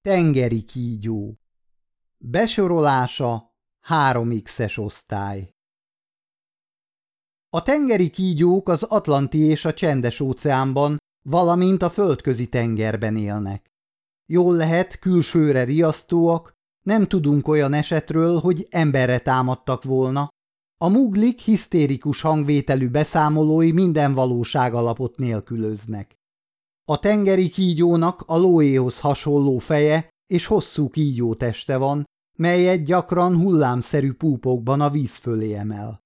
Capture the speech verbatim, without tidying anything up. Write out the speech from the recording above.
Tengeri kígyó. Besorolása három X-es osztály. A tengeri kígyók az Atlanti és a Csendes-óceánban, valamint a Földközi tengerben élnek. Jól lehet, külsőre riasztóak, nem tudunk olyan esetről, hogy emberre támadtak volna. A muglik hisztérikus hangvételű beszámolói minden valóságalapot nélkülöznek. A tengeri kígyónak a lóéhoz hasonló feje és hosszú kígyóteste van, melyet gyakran hullámszerű púpokban a víz fölé emel.